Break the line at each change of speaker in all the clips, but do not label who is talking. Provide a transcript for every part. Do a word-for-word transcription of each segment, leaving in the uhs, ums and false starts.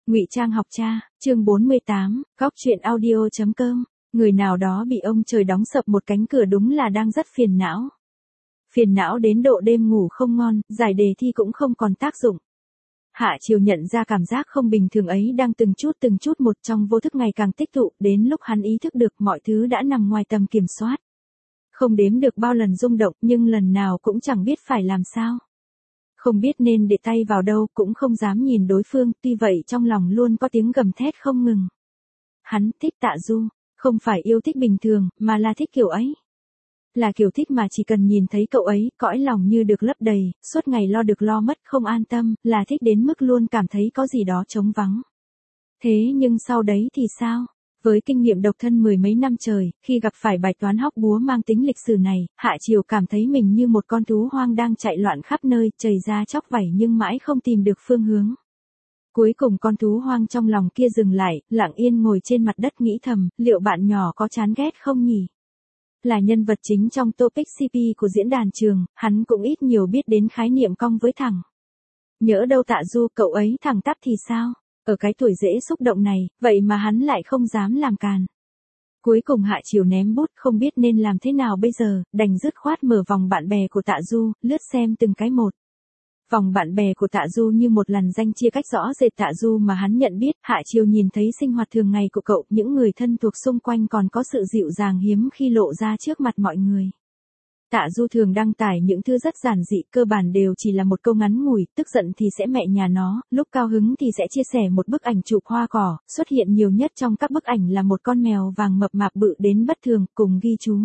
Ngụy Trang học cha, chương bốn mươi tám, góc truyện audio chấm com. Người nào đó bị ông trời đóng sập một cánh cửa đúng là đang rất phiền não. Phiền não đến độ đêm ngủ không ngon, giải đề thi cũng không còn tác dụng. Hạ Chiều nhận ra cảm giác không bình thường ấy đang từng chút từng chút một trong vô thức ngày càng tích tụ, đến lúc hắn ý thức được mọi thứ đã nằm ngoài tầm kiểm soát. Không đếm được bao lần rung động nhưng lần nào cũng chẳng biết phải làm sao. Không biết nên để tay vào đâu, cũng không dám nhìn đối phương, tuy vậy trong lòng luôn có tiếng gầm thét không ngừng. Hắn thích Tạ Du, không phải yêu thích bình thường, mà là thích kiểu ấy. Là kiểu thích mà chỉ cần nhìn thấy cậu ấy, cõi lòng như được lấp đầy, suốt ngày lo được lo mất không an tâm, là thích đến mức luôn cảm thấy có gì đó trống vắng. Thế nhưng sau đấy thì sao? Với kinh nghiệm độc thân mười mấy năm trời, khi gặp phải bài toán hóc búa mang tính lịch sử này, Hạ Chiều cảm thấy mình như một con thú hoang đang chạy loạn khắp nơi, chầy ra chóc vảy nhưng mãi không tìm được phương hướng. Cuối cùng con thú hoang trong lòng kia dừng lại, lặng yên ngồi trên mặt đất nghĩ thầm, liệu bạn nhỏ có chán ghét không nhỉ? Là nhân vật chính trong topic xê pê của diễn đàn trường, hắn cũng ít nhiều biết đến khái niệm cong với thẳng. Nhỡ đâu Tạ Du cậu ấy thẳng tắp thì sao? Ở cái tuổi dễ xúc động này, vậy mà hắn lại không dám làm càn. Cuối cùng Hạ Chiều ném bút không biết nên làm thế nào bây giờ, đành dứt khoát mở vòng bạn bè của Tạ Du, lướt xem từng cái một. Vòng bạn bè của Tạ Du như một làn danh chia cách rõ rệt Tạ Du mà hắn nhận biết, Hạ Chiều nhìn thấy sinh hoạt thường ngày của cậu, những người thân thuộc xung quanh còn có sự dịu dàng hiếm khi lộ ra trước mặt mọi người. Tạ Du thường đăng tải những thứ rất giản dị, cơ bản đều chỉ là một câu ngắn ngủi, tức giận thì sẽ mẹ nhà nó, lúc cao hứng thì sẽ chia sẻ một bức ảnh chụp hoa cỏ, xuất hiện nhiều nhất trong các bức ảnh là một con mèo vàng mập mạp bự đến bất thường, cùng ghi chú.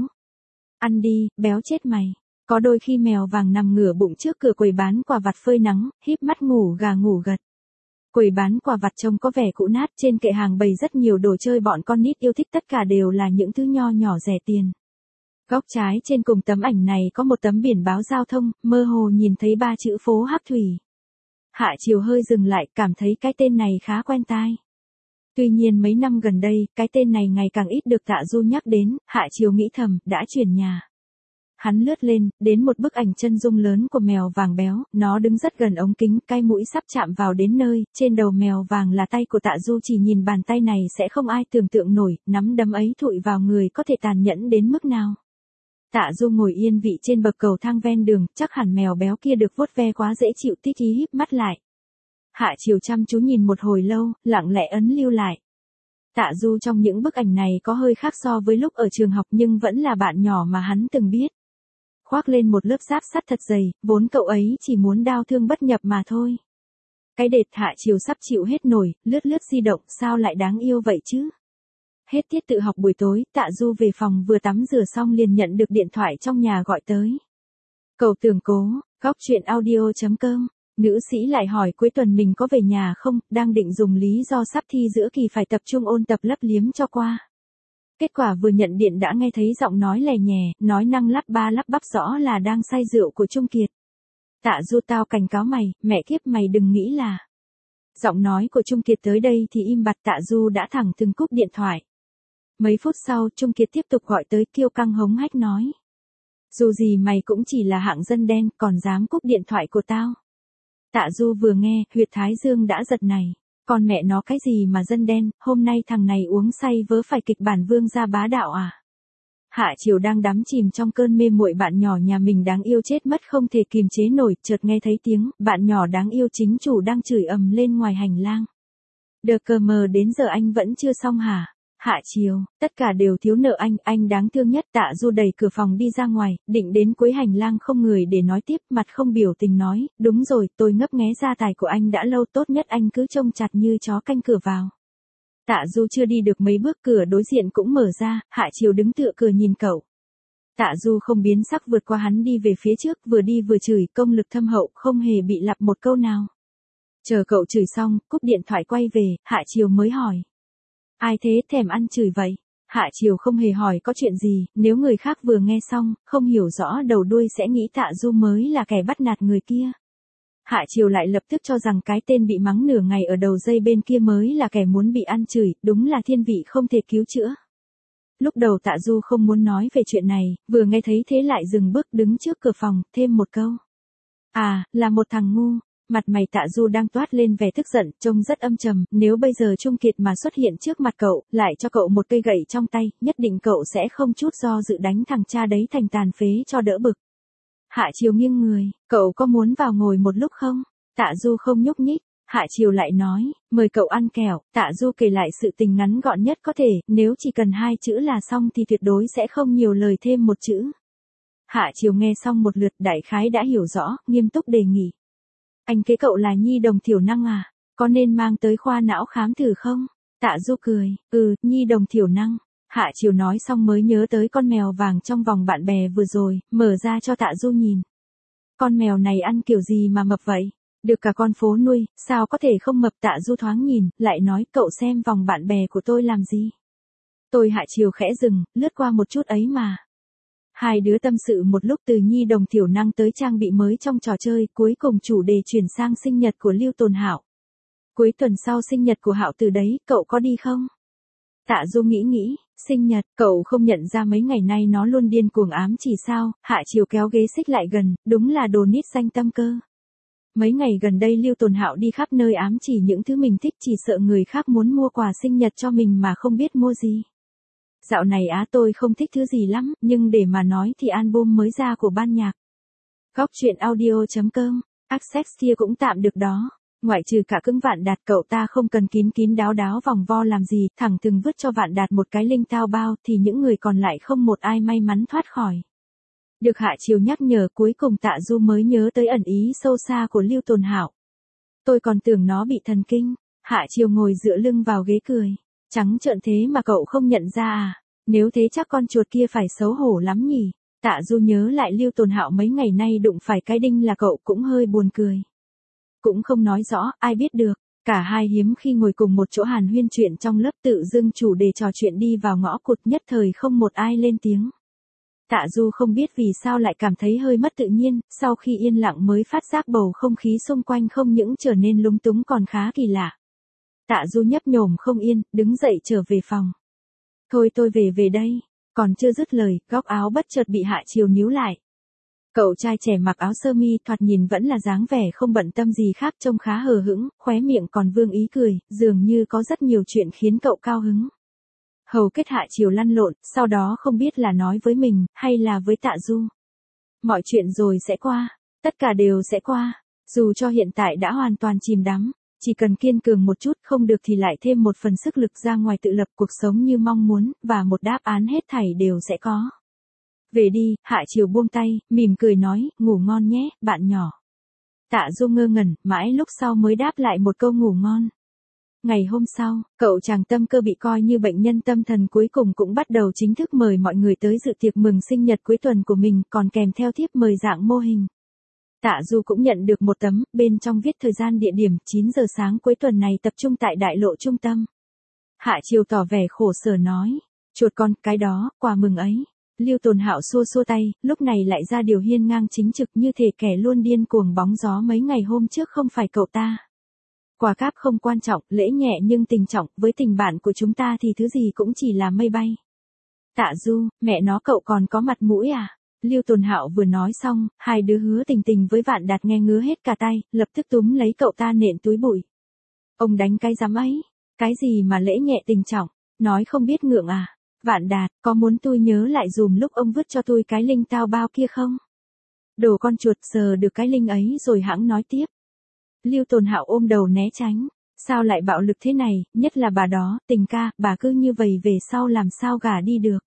Ăn đi, béo chết mày. Có đôi khi mèo vàng nằm ngửa bụng trước cửa quầy bán quà vặt phơi nắng, híp mắt ngủ gà ngủ gật. Quầy bán quà vặt trông có vẻ cũ nát, trên kệ hàng bày rất nhiều đồ chơi bọn con nít yêu thích, tất cả đều là những thứ nho nhỏ rẻ tiền. Góc trái trên cùng tấm ảnh này có một tấm biển báo giao thông, mơ hồ nhìn thấy ba chữ phố Hắc Thủy. Hạ Chiều hơi dừng lại, cảm thấy cái tên này khá quen tai. Tuy nhiên mấy năm gần đây, cái tên này ngày càng ít được Tạ Du nhắc đến, Hạ Chiều nghĩ thầm, đã chuyển nhà. Hắn lướt lên, đến một bức ảnh chân dung lớn của mèo vàng béo, nó đứng rất gần ống kính, cái mũi sắp chạm vào đến nơi, trên đầu mèo vàng là tay của Tạ Du, chỉ nhìn bàn tay này sẽ không ai tưởng tượng nổi, nắm đấm ấy thụi vào người có thể tàn nhẫn đến mức nào. Tạ Du ngồi yên vị trên bậc cầu thang ven đường, chắc hẳn mèo béo kia được vuốt ve quá dễ chịu, tích ý híp mắt lại. Hạ Chiều chăm chú nhìn một hồi lâu, lặng lẽ ấn lưu lại. Tạ Du trong những bức ảnh này có hơi khác so với lúc ở trường học nhưng vẫn là bạn nhỏ mà hắn từng biết. Khoác lên một lớp giáp sắt thật dày, vốn cậu ấy chỉ muốn đau thương bất nhập mà thôi. Cái đệt Hạ Chiều sắp chịu hết nổi, lướt lướt di động, sao lại đáng yêu vậy chứ? Hết tiết tự học buổi tối, Tạ Du về phòng vừa tắm rửa xong liền nhận được điện thoại trong nhà gọi tới. Cầu Tường Cố, góc truyện audio chấm com. Nữ sĩ lại hỏi cuối tuần mình có về nhà không, đang định dùng lý do sắp thi giữa kỳ phải tập trung ôn tập lấp liếm cho qua. Kết quả vừa nhận điện đã nghe thấy giọng nói lè nhè, nói năng lắp ba lắp bắp rõ là đang say rượu của Trung Kiệt. Tạ Du tao cảnh cáo mày, mẹ kiếp mày đừng nghĩ là. Giọng nói của Trung Kiệt tới đây thì im bặt, Tạ Du đã thẳng thừng cúp điện thoại. Mấy phút sau Trung Kiệt tiếp tục gọi tới, kiêu căng hống hách nói. Dù gì mày cũng chỉ là hạng dân đen, còn dám cúp điện thoại của tao. Tạ Du vừa nghe, huyệt thái dương đã giật này. Con mẹ nó cái gì mà dân đen, hôm nay thằng này uống say vớ phải kịch bản vương gia bá đạo à? Hạ Chiều đang đắm chìm trong cơn mê muội bạn nhỏ nhà mình đáng yêu chết mất không thể kìm chế nổi, chợt nghe thấy tiếng, bạn nhỏ đáng yêu chính chủ đang chửi ầm lên ngoài hành lang. Đờ cờ mờ đến giờ anh vẫn chưa xong hả? Hạ Chiều, tất cả đều thiếu nợ anh, anh đáng thương nhất. Tạ Du đẩy cửa phòng đi ra ngoài, định đến cuối hành lang không người để nói tiếp, mặt không biểu tình nói, đúng rồi, tôi ngấp nghé gia tài của anh đã lâu, tốt nhất anh cứ trông chặt như chó canh cửa vào. Tạ Du chưa đi được mấy bước cửa đối diện cũng mở ra, Hạ Chiều đứng tựa cửa nhìn cậu. Tạ Du không biến sắc vượt qua hắn đi về phía trước, vừa đi vừa chửi, công lực thâm hậu, không hề bị lặp một câu nào. Chờ cậu chửi xong, cúp điện thoại quay về, Hạ Chiều mới hỏi. Ai thế, thèm ăn chửi vậy? Hạ Chiều không hề hỏi có chuyện gì, nếu người khác vừa nghe xong, không hiểu rõ đầu đuôi sẽ nghĩ Tạ Du mới là kẻ bắt nạt người kia. Hạ Chiều lại lập tức cho rằng cái tên bị mắng nửa ngày ở đầu dây bên kia mới là kẻ muốn bị ăn chửi, đúng là thiên vị không thể cứu chữa. Lúc đầu Tạ Du không muốn nói về chuyện này, vừa nghe thấy thế lại dừng bước đứng trước cửa phòng, thêm một câu. À, là một thằng ngu. Mặt mày Tạ Du đang toát lên vẻ tức giận, trông rất âm trầm, nếu bây giờ Trung Kiệt mà xuất hiện trước mặt cậu, lại cho cậu một cây gậy trong tay, nhất định cậu sẽ không chút do dự đánh thằng cha đấy thành tàn phế cho đỡ bực. Hạ Chiều nghiêng người, cậu có muốn vào ngồi một lúc không? Tạ Du không nhúc nhích. Hạ Chiều lại nói, mời cậu ăn kẹo. Tạ Du kể lại sự tình ngắn gọn nhất có thể, nếu chỉ cần hai chữ là xong thì tuyệt đối sẽ không nhiều lời thêm một chữ. Hạ Chiều nghe xong một lượt đại khái đã hiểu rõ, nghiêm túc đề nghị. Anh kế cậu là nhi đồng thiểu năng à, có nên mang tới khoa não khám thử không? Tạ Du cười, ừ, nhi đồng thiểu năng. Hạ Chiều nói xong mới nhớ tới con mèo vàng trong vòng bạn bè vừa rồi, mở ra cho Tạ Du nhìn. Con mèo này ăn kiểu gì mà mập vậy? Được cả con phố nuôi, sao có thể không mập? Tạ Du thoáng nhìn, lại nói cậu xem vòng bạn bè của tôi làm gì? Tôi Hạ Chiều khẽ dừng, lướt qua một chút ấy mà. Hai đứa tâm sự một lúc từ nhi đồng thiểu năng tới trang bị mới trong trò chơi, cuối cùng chủ đề chuyển sang sinh nhật của Lưu Tồn Hạo. Cuối tuần sau sinh nhật của Hạo từ đấy, cậu có đi không? Tạ Du nghĩ nghĩ, sinh nhật, cậu không nhận ra mấy ngày nay nó luôn điên cuồng ám chỉ sao? Hạ Chiều kéo ghế xích lại gần, đúng là đồ nít danh tâm cơ. Mấy ngày gần đây Lưu Tồn Hạo đi khắp nơi ám chỉ những thứ mình thích, chỉ sợ người khác muốn mua quà sinh nhật cho mình mà không biết mua gì. Dạo này á tôi không thích thứ gì lắm, nhưng để mà nói thì album mới ra của ban nhạc Góc Chuyện Audio chấm com, Access kia cũng tạm được đó. Ngoại trừ cả cứng Vạn Đạt, cậu ta không cần kín kín đáo đáo vòng vo làm gì, thẳng thừng vứt cho Vạn Đạt một cái link tao bao thì những người còn lại không một ai may mắn thoát khỏi. Được Hạ Chiều nhắc nhở, cuối cùng Tạ Du mới nhớ tới ẩn ý sâu xa của Lưu Tồn Hạo. Tôi còn tưởng nó bị thần kinh. Hạ Chiều ngồi dựa lưng vào ghế cười. Trắng trợn thế mà cậu không nhận ra à? Nếu thế chắc con chuột kia phải xấu hổ lắm nhỉ? Tạ Du nhớ lại Lưu Tồn Hạo mấy ngày nay đụng phải cái đinh là cậu cũng hơi buồn cười. Cũng không nói rõ, ai biết được. Cả hai hiếm khi ngồi cùng một chỗ hàn huyên chuyện trong lớp, tự dưng chủ đề trò chuyện đi vào ngõ cụt, nhất thời không một ai lên tiếng. Tạ Du không biết vì sao lại cảm thấy hơi mất tự nhiên, sau khi yên lặng mới phát giác bầu không khí xung quanh không những trở nên lúng túng còn khá kỳ lạ. Tạ Du nhấp nhổm không yên, đứng dậy trở về phòng. Thôi tôi về về đây, còn chưa dứt lời, góc áo bất chợt bị Hạ Chiều níu lại. Cậu trai trẻ mặc áo sơ mi thoạt nhìn vẫn là dáng vẻ không bận tâm gì khác, trông khá hờ hững, khóe miệng còn vương ý cười, dường như có rất nhiều chuyện khiến cậu cao hứng. Hầu kết Hạ Chiều lăn lộn, sau đó không biết là nói với mình, hay là với Tạ Du. Mọi chuyện rồi sẽ qua, tất cả đều sẽ qua, dù cho hiện tại đã hoàn toàn chìm đắm, chỉ cần kiên cường một chút, không được thì lại thêm một phần sức lực ra ngoài tự lập cuộc sống như mong muốn, và một đáp án hết thảy đều sẽ có. Về đi, Hạ Chiều buông tay, mỉm cười nói, ngủ ngon nhé, bạn nhỏ. Tạ Du ngơ ngẩn, mãi lúc sau mới đáp lại một câu ngủ ngon. Ngày hôm sau, cậu chàng tâm cơ bị coi như bệnh nhân tâm thần cuối cùng cũng bắt đầu chính thức mời mọi người tới dự tiệc mừng sinh nhật cuối tuần của mình, còn kèm theo thiếp mời dạng mô hình. Tạ Du cũng nhận được một tấm, bên trong viết thời gian địa điểm, chín giờ sáng cuối tuần này tập trung tại đại lộ trung tâm. Hạ Chiều tỏ vẻ khổ sở nói, chuột con, cái đó, quà mừng ấy. Lưu Tồn Hạo xua xua tay, lúc này lại ra điều hiên ngang chính trực như thể kẻ luôn điên cuồng bóng gió mấy ngày hôm trước không phải cậu ta. Quà cáp không quan trọng, lễ nhẹ nhưng tình trọng, với tình bạn của chúng ta thì thứ gì cũng chỉ là mây bay. Tạ Du, mẹ nó cậu còn có mặt mũi à? Lưu Tồn Hạo vừa nói xong, hai đứa Hứa Tình Tình với Vạn Đạt nghe ngứa hết cả tay, lập tức túm lấy cậu ta nện túi bụi. Ông đánh cái giám ấy, cái gì mà lễ nhẹ tình trọng, nói không biết ngượng à? Vạn Đạt, có muốn tôi nhớ lại dùm lúc ông vứt cho tôi cái link tao bao kia không? Đồ con chuột, sờ được cái link ấy rồi hãng nói tiếp. Lưu Tồn Hạo ôm đầu né tránh. Sao lại bạo lực thế này, nhất là bà đó, Tình ca, bà cứ như vậy về sau làm sao gả đi được.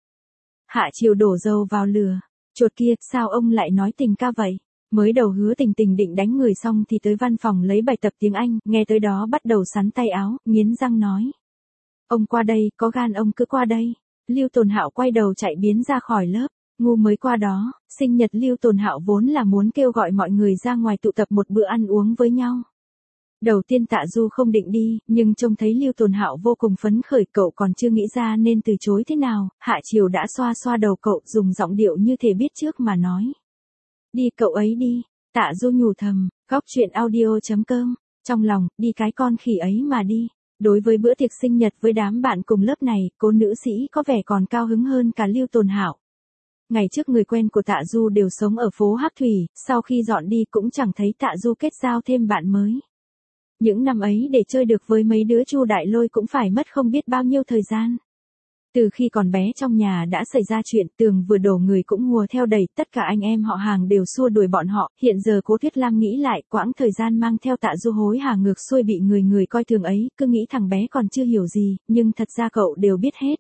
Hạ Chiều đổ dầu vào lửa. Chuột kia, sao ông lại nói Tình ca vậy? Mới đầu Hứa Tình Tình định đánh người xong thì tới văn phòng lấy bài tập tiếng Anh, nghe tới đó bắt đầu sắn tay áo, nghiến răng nói. Ông qua đây, có gan ông cứ qua đây. Lưu Tồn Hạo quay đầu chạy biến ra khỏi lớp. Ngu mới qua đó, sinh nhật Lưu Tồn Hạo vốn là muốn kêu gọi mọi người ra ngoài tụ tập một bữa ăn uống với nhau. Đầu tiên Tạ Du không định đi, nhưng trông thấy Lưu Tồn Hạo vô cùng phấn khởi, cậu còn chưa nghĩ ra nên từ chối thế nào, Hạ Chiều đã xoa xoa đầu cậu, dùng giọng điệu như thể biết trước mà nói. Đi cậu ấy đi. Tạ Du nhủ thầm, Góc Chuyện Audio chấm com, trong lòng, đi cái con khỉ ấy mà đi. Đối với bữa tiệc sinh nhật với đám bạn cùng lớp này, cô nữ sĩ có vẻ còn cao hứng hơn cả Lưu Tồn Hạo. Ngày trước người quen của Tạ Du đều sống ở phố Hắc Thủy, sau khi dọn đi cũng chẳng thấy Tạ Du kết giao thêm bạn mới. Những năm ấy để chơi được với mấy đứa Chu Đại Lôi cũng phải mất không biết bao nhiêu thời gian. Từ khi còn bé trong nhà đã xảy ra chuyện, tường vừa đổ người cũng hùa theo đầy, tất cả anh em họ hàng đều xua đuổi bọn họ. Hiện giờ Cố Tuyết Lam nghĩ lại, quãng thời gian mang theo Tạ Du hối hả ngược xuôi bị người người coi thường ấy, cứ nghĩ thằng bé còn chưa hiểu gì, nhưng thật ra cậu đều biết hết.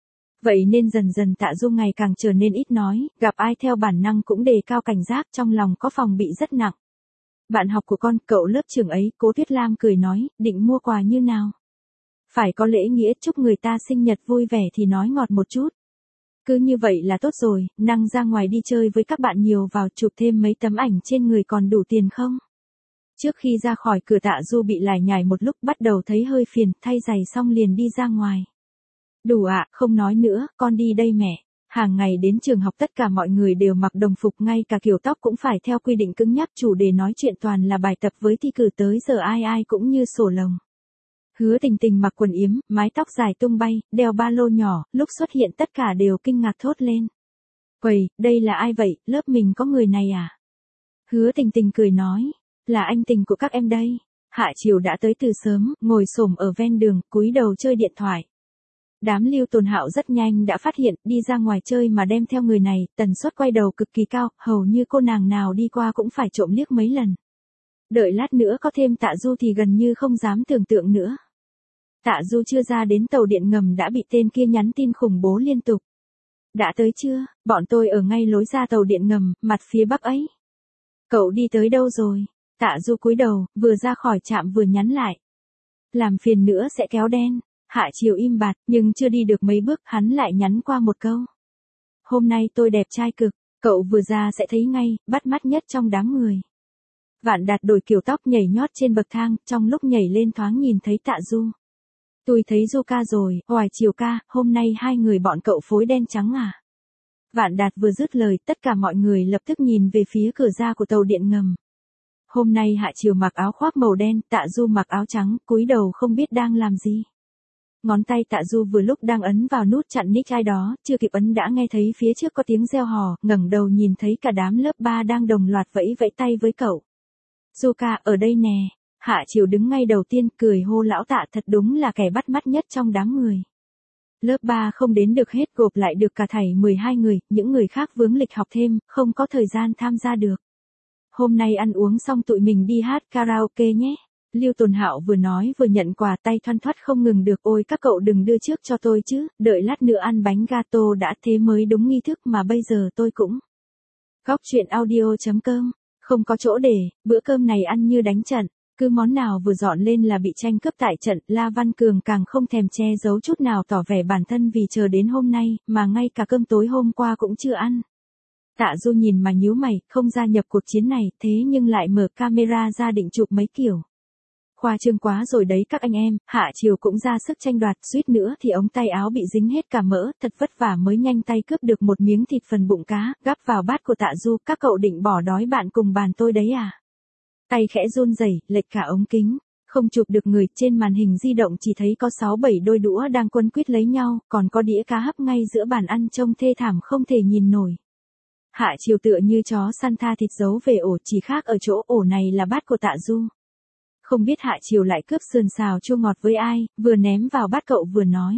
Vậy nên dần dần Tạ Du ngày càng trở nên ít nói, gặp ai theo bản năng cũng đề cao cảnh giác, trong lòng có phòng bị rất nặng. Bạn học của con, cậu lớp trường ấy, Cố Tuyết Lam cười nói, định mua quà như nào? Phải có lễ nghĩa, chúc người ta sinh nhật vui vẻ thì nói ngọt một chút. Cứ như vậy là tốt rồi, năng ra ngoài đi chơi với các bạn nhiều vào, chụp thêm mấy tấm ảnh trên người còn đủ tiền không? Trước khi ra khỏi cửa Tạ Du bị lải nhải một lúc, bắt đầu thấy hơi phiền, thay giày xong liền đi ra ngoài. Đủ ạ, không nói nữa, con đi đây mẹ. Hàng ngày đến trường học tất cả mọi người đều mặc đồng phục, ngay cả kiểu tóc cũng phải theo quy định cứng nhắc, chủ đề nói chuyện toàn là bài tập với thi cử, tới giờ ai ai cũng như sổ lồng. Hứa Tình Tình mặc quần yếm, mái tóc dài tung bay, đeo ba lô nhỏ, lúc xuất hiện tất cả đều kinh ngạc thốt lên. Quầy, đây là ai vậy, lớp mình có người này à? Hứa Tình Tình cười nói, là anh Tình của các em đây. Hạ Chiều đã tới từ sớm, ngồi xổm ở ven đường, cúi đầu chơi điện thoại. Đám Lưu Tồn Hạo rất nhanh đã phát hiện, đi ra ngoài chơi mà đem theo người này, tần suất quay đầu cực kỳ cao, hầu như cô nàng nào đi qua cũng phải trộm liếc mấy lần. Đợi lát nữa có thêm Tạ Du thì gần như không dám tưởng tượng nữa. Tạ Du chưa ra đến tàu điện ngầm đã bị tên kia nhắn tin khủng bố liên tục. Đã tới chưa, bọn tôi ở ngay lối ra tàu điện ngầm, mặt phía bắc ấy. Cậu đi tới đâu rồi? Tạ Du cúi đầu, vừa ra khỏi trạm vừa nhắn lại. Làm phiền nữa sẽ kéo đen. Hạ Chiều im bặt, nhưng chưa đi được mấy bước, hắn lại nhắn qua một câu. Hôm nay tôi đẹp trai cực, cậu vừa ra sẽ thấy ngay, bắt mắt nhất trong đám người. Vạn Đạt đổi kiểu tóc nhảy nhót trên bậc thang, trong lúc nhảy lên thoáng nhìn thấy Tạ Du. Tôi thấy Du ca rồi, Hoài Chiều ca, hôm nay hai người bọn cậu phối đen trắng à? Vạn Đạt vừa dứt lời, tất cả mọi người lập tức nhìn về phía cửa ra của tàu điện ngầm. Hôm nay Hạ Chiều mặc áo khoác màu đen, Tạ Du mặc áo trắng, cúi đầu không biết đang làm gì. Ngón tay Tạ Du vừa lúc đang ấn vào nút chặn nick ai đó, chưa kịp ấn đã nghe thấy phía trước có tiếng reo hò, ngẩng đầu nhìn thấy cả đám lớp ba đang đồng loạt vẫy vẫy tay với cậu. Du ca, ở đây nè. Hạ Chiều đứng ngay đầu tiên, cười hô lão Tạ, thật đúng là kẻ bắt mắt nhất trong đám người. Lớp ba không đến được hết, gộp lại được cả thảy mười hai người, những người khác vướng lịch học thêm, không có thời gian tham gia được. Hôm nay ăn uống xong tụi mình đi hát karaoke nhé. Lưu Tồn Hạo vừa nói vừa nhận quà, tay thoăn thoắt không ngừng được. Ôi các cậu đừng đưa trước cho tôi chứ, đợi lát nữa ăn bánh gato đã, thế mới đúng nghi thức mà bây giờ tôi cũng. Góc truyện audio chấm com, không có chỗ để, bữa cơm này ăn như đánh trận, cứ món nào vừa dọn lên là bị tranh cướp tại trận. La Văn Cường càng không thèm che giấu chút nào, tỏ vẻ bản thân vì chờ đến hôm nay, mà ngay cả cơm tối hôm qua cũng chưa ăn. Tạ Du nhìn mà nhíu mày, không gia nhập cuộc chiến này, thế nhưng lại mở camera ra định chụp mấy kiểu. Khoa trương quá rồi đấy các anh em. Hạ Chiều cũng ra sức tranh đoạt, suýt nữa thì ống tay áo bị dính hết cả mỡ, thật vất vả mới nhanh tay cướp được một miếng thịt phần bụng cá, gắp vào bát của Tạ Du. Các cậu định bỏ đói bạn cùng bàn tôi đấy à? Tay khẽ run rẩy, lệch cả ống kính, không chụp được người, trên màn hình di động chỉ thấy có sáu bảy đôi đũa đang quấn quýt lấy nhau, còn có đĩa cá hấp ngay giữa bàn ăn trông thê thảm không thể nhìn nổi. Hạ Chiều tựa như chó săn tha thịt giấu về ổ, chỉ khác ở chỗ ổ này là bát của Tạ Du. Không biết Hạ Chiều lại cướp sườn xào chua ngọt với ai, vừa ném vào bát cậu vừa nói.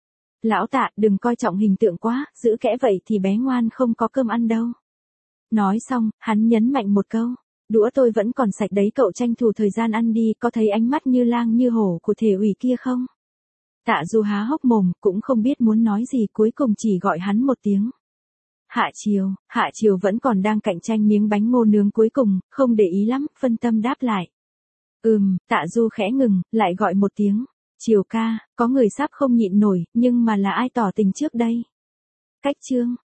Lão Tạ, đừng coi trọng hình tượng quá, giữ kẽ vậy thì bé ngoan không có cơm ăn đâu. Nói xong, hắn nhấn mạnh một câu. Đũa tôi vẫn còn sạch đấy, cậu tranh thủ thời gian ăn đi, có thấy ánh mắt như lang như hổ của thể ủy kia không? Tạ Du há hốc mồm, cũng không biết muốn nói gì, cuối cùng chỉ gọi hắn một tiếng. Hạ Chiều, Hạ Chiều vẫn còn đang cạnh tranh miếng bánh ngô nướng cuối cùng, không để ý lắm, phân tâm đáp lại. Ừm, Tạ Du khẽ ngừng, lại gọi một tiếng. Chiều ca, có người sắp không nhịn nổi, nhưng mà là ai tỏ tình trước đây? Cách chương.